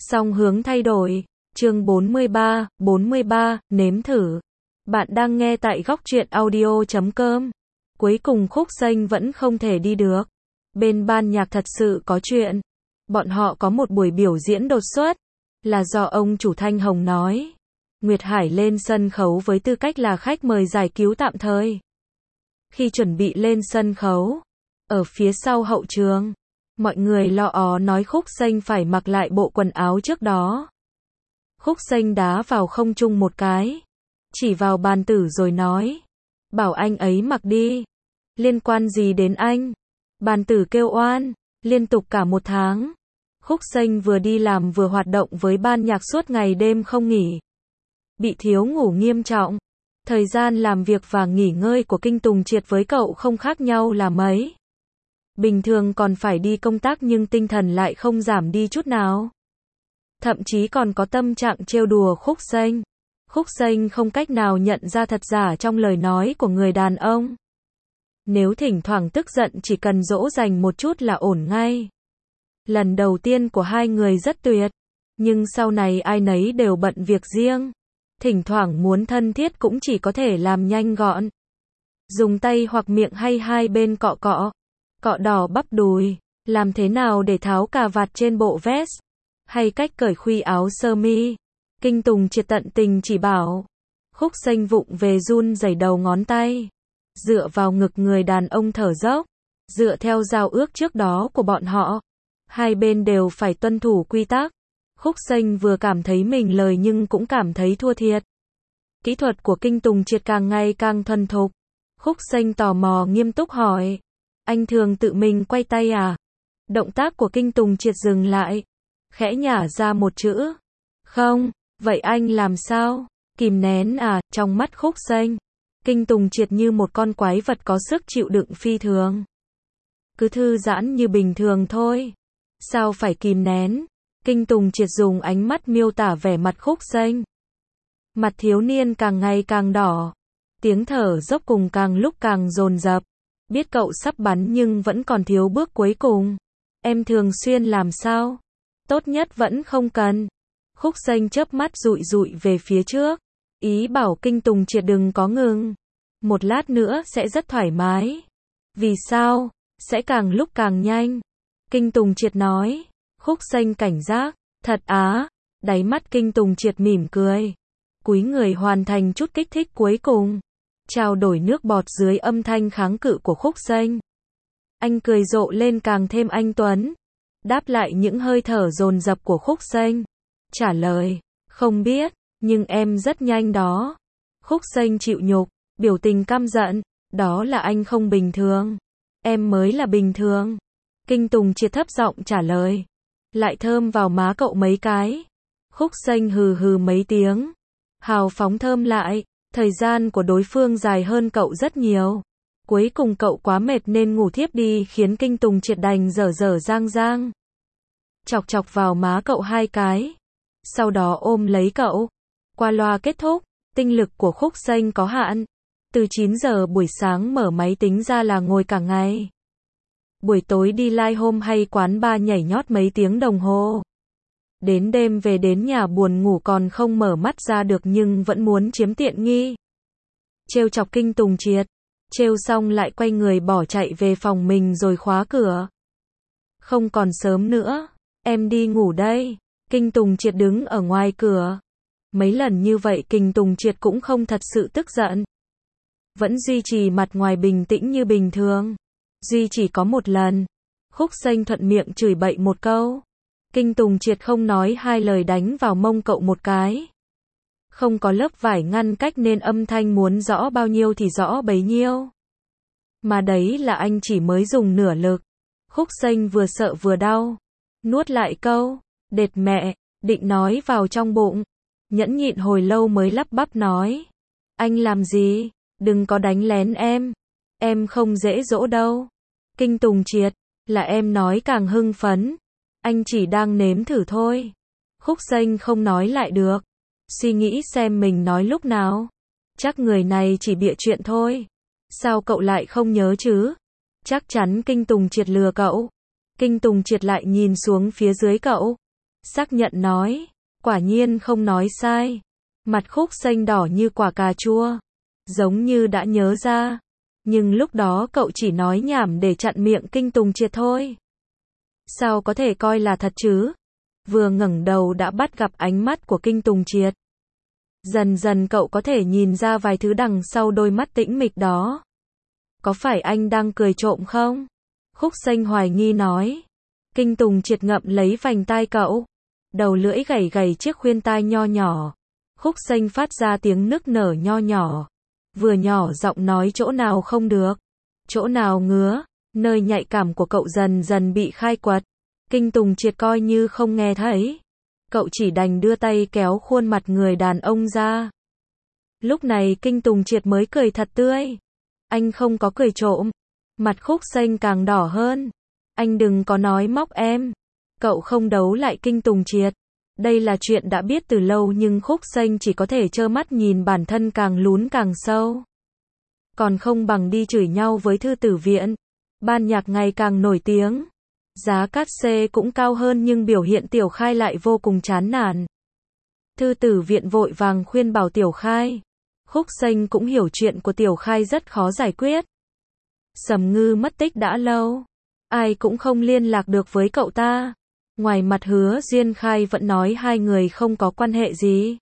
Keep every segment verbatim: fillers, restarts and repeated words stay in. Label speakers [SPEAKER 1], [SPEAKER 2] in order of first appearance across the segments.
[SPEAKER 1] Song hướng thay đổi. Chương bốn mươi ba, bốn mươi ba, nếm thử. Bạn đang nghe tại góc truyện audio chấm com. Cuối cùng Khúc Xanh vẫn không thể đi được. Bên ban nhạc thật sự có chuyện. Bọn họ có một buổi biểu diễn đột xuất. Là do ông chủ Thanh Hồng nói. Nguyệt Hải lên sân khấu với tư cách là khách mời giải cứu tạm thời. Khi chuẩn bị lên sân khấu, ở phía sau hậu trường, mọi người lo ó nói Khúc Xanh phải mặc lại bộ quần áo trước đó. Khúc Xanh đá vào không trung một cái, chỉ vào bàn tử rồi nói, bảo anh ấy mặc đi. Liên quan gì đến anh? Bàn tử kêu oan, liên tục cả một tháng. Khúc Xanh vừa đi làm vừa hoạt động với ban nhạc suốt ngày đêm không nghỉ. Bị thiếu ngủ nghiêm trọng. Thời gian làm việc và nghỉ ngơi của Kinh Tùng Triệt với cậu không khác nhau là mấy. Bình thường còn phải đi công tác nhưng tinh thần lại không giảm đi chút nào. Thậm chí còn có tâm trạng trêu đùa Khúc Xanh. Khúc Xanh không cách nào nhận ra thật giả trong lời nói của người đàn ông. Nếu thỉnh thoảng tức giận chỉ cần dỗ dành một chút là ổn ngay. Lần đầu tiên của hai người rất tuyệt. Nhưng sau này ai nấy đều bận việc riêng. Thỉnh thoảng muốn thân thiết cũng chỉ có thể làm nhanh gọn. Dùng tay hoặc miệng hay hai bên cọ cọ. Cọ đỏ bắp đùi. Làm thế nào để tháo cà vạt trên bộ vest. Hay cách cởi khuy áo sơ mi. Kinh Tùng Triệt tận tình chỉ bảo. Khúc Xanh vụng về run rẩy đầu ngón tay. Dựa vào ngực người đàn ông thở dốc. Dựa theo giao ước trước đó của bọn họ. Hai bên đều phải tuân thủ quy tắc. Khúc Xanh vừa cảm thấy mình lời nhưng cũng cảm thấy thua thiệt. Kỹ thuật của Kinh Tùng Triệt càng ngày càng thuần thục. Khúc Xanh tò mò nghiêm túc hỏi. Anh thường tự mình quay tay à? Động tác của Kinh Tùng Triệt dừng lại. Khẽ nhả ra một chữ. Không, vậy anh làm sao? Kìm nén à? Trong mắt Khúc Xanh, Kinh Tùng Triệt như một con quái vật có sức chịu đựng phi thường. Cứ thư giãn như bình thường thôi. Sao phải kìm nén? Kinh Tùng Triệt dùng ánh mắt miêu tả vẻ mặt Khúc Xanh. Mặt thiếu niên càng ngày càng đỏ. Tiếng thở dốc cùng càng lúc càng dồn dập. Biết cậu sắp bắn nhưng vẫn còn thiếu bước cuối cùng. Em thường xuyên làm sao? Tốt nhất vẫn không cần. Khúc Xanh chớp mắt dụi dụi về phía trước. Ý bảo Kinh Tùng Triệt đừng có ngừng. Một lát nữa sẽ rất thoải mái. Vì sao? Sẽ càng lúc càng nhanh. Kinh Tùng Triệt nói. Khúc Xanh cảnh giác. Thật á? Đáy mắt Kinh Tùng Triệt mỉm cười. Cúi người hoàn thành chút kích thích cuối cùng. Trao đổi nước bọt dưới âm thanh kháng cự của Khúc Xanh. Anh cười rộ lên càng thêm anh tuấn. Đáp lại những hơi thở dồn dập của Khúc Xanh. Trả lời. Không biết, nhưng em rất nhanh đó. Khúc Xanh chịu nhục, biểu tình căm giận. Đó là anh không bình thường. Em mới là bình thường. Kinh Tùng Triệt thấp giọng trả lời. Lại thơm vào má cậu mấy cái. Khúc Xanh hừ hừ mấy tiếng. Hào phóng thơm lại. Thời gian của đối phương dài hơn cậu rất nhiều. Cuối cùng cậu quá mệt nên ngủ thiếp đi khiến Kinh Tùng Triệt đành dở dở dang dang. Chọc chọc vào má cậu hai cái. Sau đó ôm lấy cậu. Qua loa kết thúc. Tinh lực của Khúc Xanh có hạn. Từ chín giờ buổi sáng mở máy tính ra là ngồi cả ngày. Buổi tối đi live home hay quán bar nhảy nhót mấy tiếng đồng hồ. Đến đêm về đến nhà buồn ngủ còn không mở mắt ra được nhưng vẫn muốn chiếm tiện nghi. Trêu chọc Kinh Tùng Triệt. Trêu xong lại quay người bỏ chạy về phòng mình rồi khóa cửa. Không còn sớm nữa. Em đi ngủ đây. Kinh Tùng Triệt đứng ở ngoài cửa. Mấy lần như vậy Kinh Tùng Triệt cũng không thật sự tức giận. Vẫn duy trì mặt ngoài bình tĩnh như bình thường. Duy chỉ có một lần. Khúc Xanh thuận miệng chửi bậy một câu. Kinh Tùng Triệt không nói hai lời đánh vào mông cậu một cái. Không có lớp vải ngăn cách nên âm thanh muốn rõ bao nhiêu thì rõ bấy nhiêu. Mà đấy là anh chỉ mới dùng nửa lực. Khúc Xanh vừa sợ vừa đau. Nuốt lại câu. Đệt mẹ. Định nói vào trong bụng. Nhẫn nhịn hồi lâu mới lắp bắp nói. Anh làm gì? Đừng có đánh lén em. Em không dễ dỗ đâu. Kinh Tùng Triệt. Là em nói càng hưng phấn. Anh chỉ đang nếm thử thôi. Khúc Xanh không nói lại được. Suy nghĩ xem mình nói lúc nào. Chắc người này chỉ bịa chuyện thôi. Sao cậu lại không nhớ chứ? Chắc chắn Kinh Tùng Triệt lừa cậu. Kinh Tùng Triệt lại nhìn xuống phía dưới cậu. xác nhận nói, quả nhiên không nói sai. Mặt Khúc Xanh đỏ như quả cà chua, giống như đã nhớ ra, nhưng lúc đó cậu chỉ nói nhảm để chặn miệng Kinh Tùng Triệt thôi. Sao có thể coi là thật chứ? Vừa ngẩng đầu đã bắt gặp ánh mắt của Kinh Tùng Triệt. Dần dần cậu có thể nhìn ra vài thứ đằng sau đôi mắt tĩnh mịch đó. Có phải anh đang cười trộm không? Khúc Xanh hoài nghi nói. Kinh Tùng Triệt ngậm lấy vành tai cậu, đầu lưỡi gảy gảy chiếc khuyên tai nho nhỏ. Khúc Xanh phát ra tiếng nức nở nho nhỏ, vừa nhỏ giọng nói chỗ nào không được, chỗ nào ngứa, nơi nhạy cảm của cậu dần dần bị khai quật. Kinh Tùng Triệt coi như không nghe thấy, cậu chỉ đành đưa tay kéo khuôn mặt người đàn ông ra. Lúc này Kinh Tùng Triệt mới cười thật tươi. Anh không có cười trộm. Mặt Khúc Xanh càng đỏ hơn. Anh đừng có nói móc em. Cậu không đấu lại Kinh Tùng Triệt. Đây là chuyện đã biết từ lâu nhưng Khúc Xanh chỉ có thể trơ mắt nhìn bản thân càng lún càng sâu. Còn không bằng đi chửi nhau với Thư Tử Viện. Ban nhạc ngày càng nổi tiếng. Giá cát xê cũng cao hơn nhưng biểu hiện Tiểu Khai lại vô cùng chán nản. Thư Tử Viện vội vàng khuyên bảo Tiểu Khai. Khúc Xanh cũng hiểu chuyện của Tiểu Khai rất khó giải quyết. Sầm Ngư mất tích đã lâu, ai cũng không liên lạc được với cậu ta. Ngoài mặt Hứa Duyên Khai vẫn nói hai người không có quan hệ gì.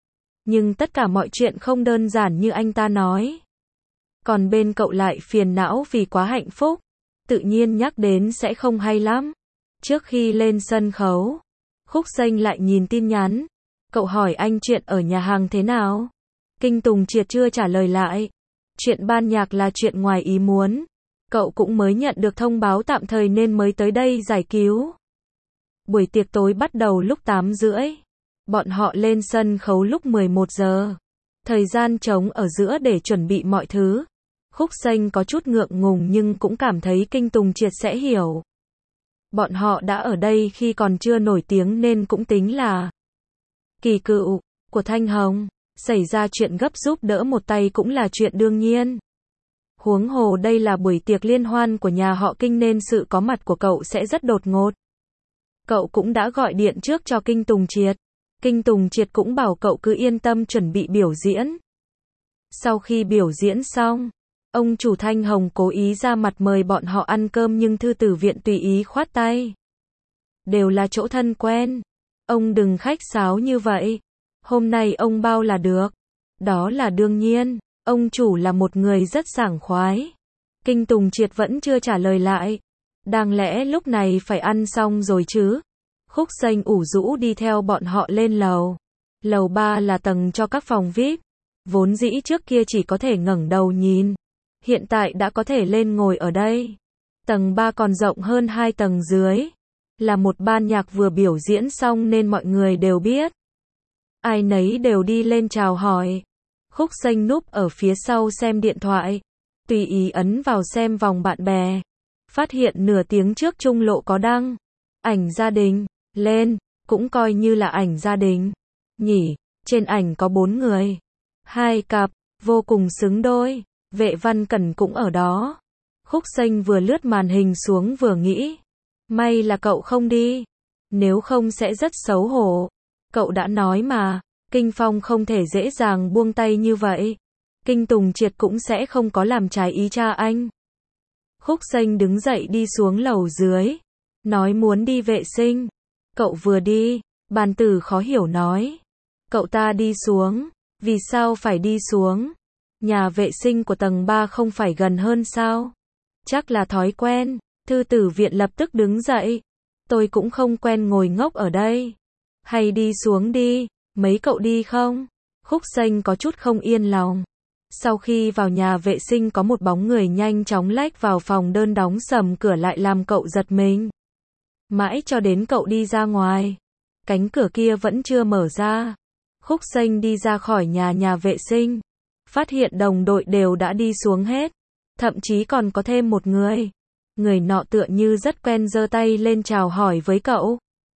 [SPEAKER 1] Nhưng tất cả mọi chuyện không đơn giản như anh ta nói. Còn bên cậu lại phiền não vì quá hạnh phúc, tự nhiên nhắc đến sẽ không hay lắm. Trước khi lên sân khấu, Khúc Xanh lại nhìn tin nhắn. Cậu hỏi anh chuyện ở nhà hàng thế nào? Kinh Tùng Triệt chưa trả lời lại. Chuyện ban nhạc là chuyện ngoài ý muốn. Cậu cũng mới nhận được thông báo tạm thời nên mới tới đây giải cứu. Buổi tiệc tối bắt đầu lúc tám rưỡi. Bọn họ lên sân khấu lúc mười một giờ. Thời gian trống ở giữa để chuẩn bị mọi thứ. Khúc Xanh có chút ngượng ngùng nhưng cũng cảm thấy Kinh Tùng Triệt sẽ hiểu. Bọn họ đã ở đây khi còn chưa nổi tiếng nên cũng tính là kỳ cựu của Thanh Hồng. Xảy ra chuyện gấp giúp đỡ một tay cũng là chuyện đương nhiên. Huống hồ đây là buổi tiệc liên hoan của nhà họ Kinh nên sự có mặt của cậu sẽ rất đột ngột. Cậu cũng đã gọi điện trước cho Kinh Tùng Triệt. Kinh Tùng Triệt cũng bảo cậu cứ yên tâm chuẩn bị biểu diễn. Sau khi biểu diễn xong, ông chủ Thanh Hồng cố ý ra mặt mời bọn họ ăn cơm nhưng Thư Tử Viện tùy ý khoát tay. Đều là chỗ thân quen. Ông đừng khách sáo như vậy. Hôm nay ông bao là được. Đó là đương nhiên. Ông chủ là một người rất sảng khoái. Kinh Tùng Triệt vẫn chưa trả lời lại. Đáng lẽ lúc này phải ăn xong rồi chứ. Khúc Xanh ủ rũ đi theo bọn họ lên lầu. Lầu ba là tầng cho các phòng vi ai pi. Vốn dĩ trước kia chỉ có thể ngẩng đầu nhìn. Hiện tại đã có thể lên ngồi ở đây. Tầng ba còn rộng hơn hai tầng dưới. Là một ban nhạc vừa biểu diễn xong nên mọi người đều biết. Ai nấy đều đi lên chào hỏi. Khúc Xanh núp ở phía sau xem điện thoại. Tùy ý ấn vào xem vòng bạn bè. Phát hiện nửa tiếng trước Trung Lộ có đăng ảnh gia đình lên, cũng coi như là ảnh gia đình. Nhỉ, trên ảnh có bốn người. Hai cặp, vô cùng xứng đôi. Vệ Văn Cẩn cũng ở đó. Khúc Xanh vừa lướt màn hình xuống vừa nghĩ. May là cậu không đi. Nếu không sẽ rất xấu hổ. Cậu đã nói mà, Kinh Phong không thể dễ dàng buông tay như vậy. Kinh Tùng Triệt cũng sẽ không có làm trái ý cha anh. Khúc Xanh đứng dậy đi xuống lầu dưới. Nói muốn đi vệ sinh. Cậu vừa đi, Bàn Tử khó hiểu nói. Cậu ta đi xuống. Vì sao phải đi xuống? Nhà vệ sinh của tầng ba không phải gần hơn sao? Chắc là thói quen. Thư Tử Viện lập tức đứng dậy. Tôi cũng không quen ngồi ngốc ở đây. Hay đi xuống đi, mấy cậu đi không? Khúc Xanh có chút không yên lòng. Sau khi vào nhà vệ sinh có một bóng người nhanh chóng lách vào phòng đơn đóng sầm cửa lại làm cậu giật mình. Mãi cho đến cậu đi ra ngoài. Cánh cửa kia vẫn chưa mở ra. Khúc Xanh đi ra khỏi nhà nhà vệ sinh. Phát hiện đồng đội đều đã đi xuống hết. Thậm chí còn có thêm một người. Người nọ tựa như rất quen giơ tay lên chào hỏi với cậu.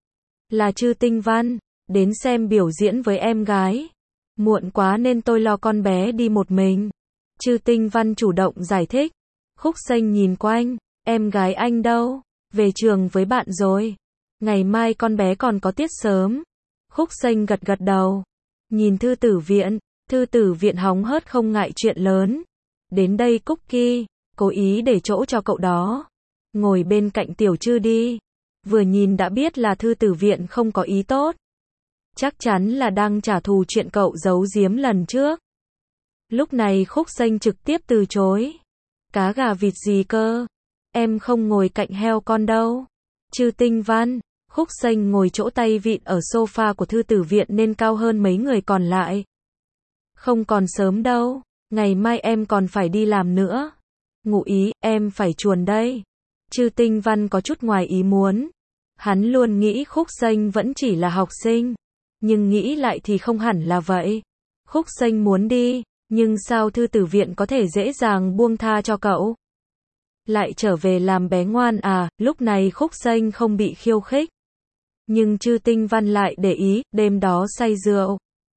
[SPEAKER 1] Là Trư Tinh Văn, đến xem biểu diễn với em gái. Muộn quá nên tôi lo con bé đi một mình. Trư Tinh Văn chủ động giải thích. Khúc Xanh nhìn quanh, em gái anh đâu? Về trường với bạn rồi. Ngày mai con bé còn có tiết sớm. Khúc Xanh gật gật đầu. Nhìn thư tử viện, thư tử viện hóng hớt không ngại chuyện lớn. Đến đây Cookie, cố ý để chỗ cho cậu đó. Ngồi bên cạnh Tiểu Trư đi. Vừa nhìn đã biết là thư tử viện không có ý tốt. Chắc chắn là đang trả thù chuyện cậu giấu giếm lần trước. Lúc này Khúc Xanh trực tiếp từ chối. Cá gà vịt gì cơ? Em không ngồi cạnh heo con đâu. Trư Tinh Văn, Khúc Xanh ngồi chỗ tay vịn ở sofa của thư tử viện nên cao hơn mấy người còn lại. Không còn sớm đâu, ngày mai em còn phải đi làm nữa. Ngụ ý, em phải chuồn đây. Trư Tinh Văn có chút ngoài ý muốn. Hắn luôn nghĩ Khúc Xanh vẫn chỉ là học sinh. Nhưng nghĩ lại thì không hẳn là vậy. Khúc Xanh muốn đi, nhưng sao thư tử viện có thể dễ dàng buông tha cho cậu? Lại trở về làm bé ngoan à? Lúc này Khúc Xanh không bị khiêu khích. Nhưng Trư Tinh Văn lại để ý, đêm đó say rượu.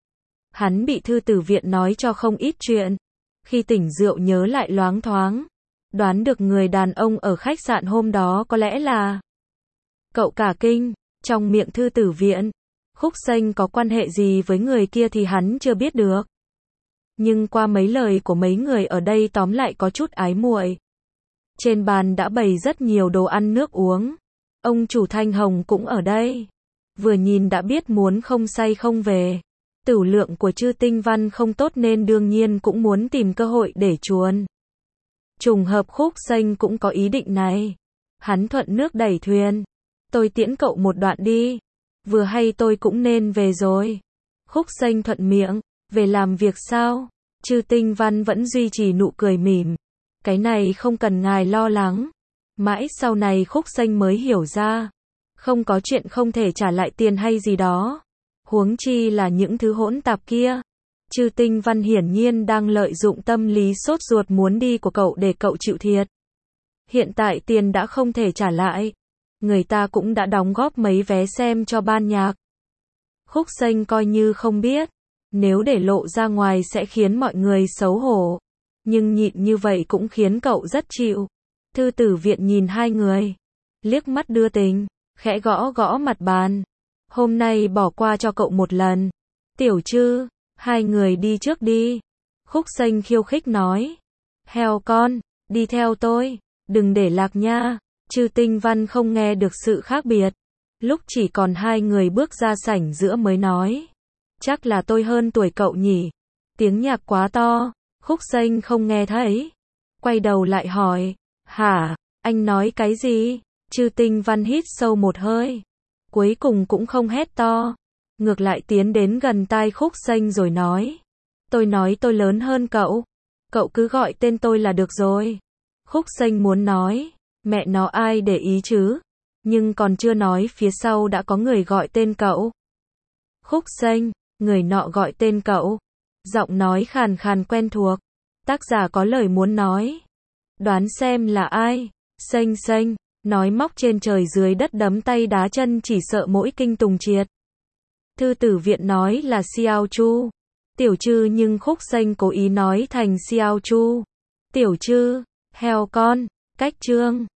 [SPEAKER 1] Hắn bị thư tử viện nói cho không ít chuyện. Khi tỉnh rượu nhớ lại loáng thoáng. Đoán được người đàn ông ở khách sạn hôm đó có lẽ là cậu cả kinh. Trong miệng thư tử viện, Khúc Xanh có quan hệ gì với người kia thì hắn chưa biết được. Nhưng qua mấy lời của mấy người ở đây tóm lại có chút ái muội. Trên bàn đã bày rất nhiều đồ ăn nước uống. Ông chủ Thanh Hồng cũng ở đây. Vừa nhìn đã biết muốn không say không về. Tửu lượng của Trư Tinh Văn không tốt nên đương nhiên cũng muốn tìm cơ hội để chuồn. Trùng hợp Khúc Xanh cũng có ý định này. Hắn thuận nước đẩy thuyền. Tôi tiễn cậu một đoạn đi. Vừa hay tôi cũng nên về rồi. Khúc Xanh thuận miệng. Về làm việc sao? Trư Tinh Văn vẫn duy trì nụ cười mỉm. Cái này không cần ngài lo lắng. Mãi sau này Khúc Xanh mới hiểu ra. Không có chuyện không thể trả lại tiền hay gì đó. Huống chi là những thứ hỗn tạp kia. Trư Tinh Văn hiển nhiên đang lợi dụng tâm lý sốt ruột muốn đi của cậu để cậu chịu thiệt. Hiện tại tiền đã không thể trả lại. Người ta cũng đã đóng góp mấy vé xem cho ban nhạc. Khúc Xanh coi như không biết. Nếu để lộ ra ngoài sẽ khiến mọi người xấu hổ. Nhưng nhịn như vậy cũng khiến cậu rất chịu. Thư tử viện nhìn hai người. Liếc mắt đưa tình. Khẽ gõ gõ mặt bàn. Hôm nay bỏ qua cho cậu một lần. Tiểu Trư, hai người đi trước đi. Khúc Xanh khiêu khích nói. Heo con, đi theo tôi. Đừng để lạc nha. Trư Tinh Văn không nghe được sự khác biệt. Lúc chỉ còn hai người bước ra sảnh giữa mới nói. Chắc là tôi hơn tuổi cậu nhỉ. Tiếng nhạc quá to. Khúc Xanh không nghe thấy. Quay đầu lại hỏi. Hả, anh nói cái gì? Trư Tinh Văn hít sâu một hơi. Cuối cùng cũng không hét to. Ngược lại tiến đến gần tai Khúc Xanh rồi nói. Tôi nói tôi lớn hơn cậu. Cậu cứ gọi tên tôi là được rồi. Khúc Xanh muốn nói. Mẹ nó ai để ý chứ. Nhưng còn chưa nói phía sau đã có người gọi tên cậu. Khúc Xanh, người nọ gọi tên cậu. Giọng nói khàn khàn quen thuộc. Tác giả có lời muốn nói. Đoán xem là ai. Xanh xanh, nói móc trên trời dưới đất đấm tay đá chân chỉ sợ mỗi kinh tùng triệt. Thư tử viện nói là Xiao Chu. Tiểu Trư nhưng Khúc Xanh cố ý nói thành Xiao Chu. Tiểu Trư, heo con, cách trương.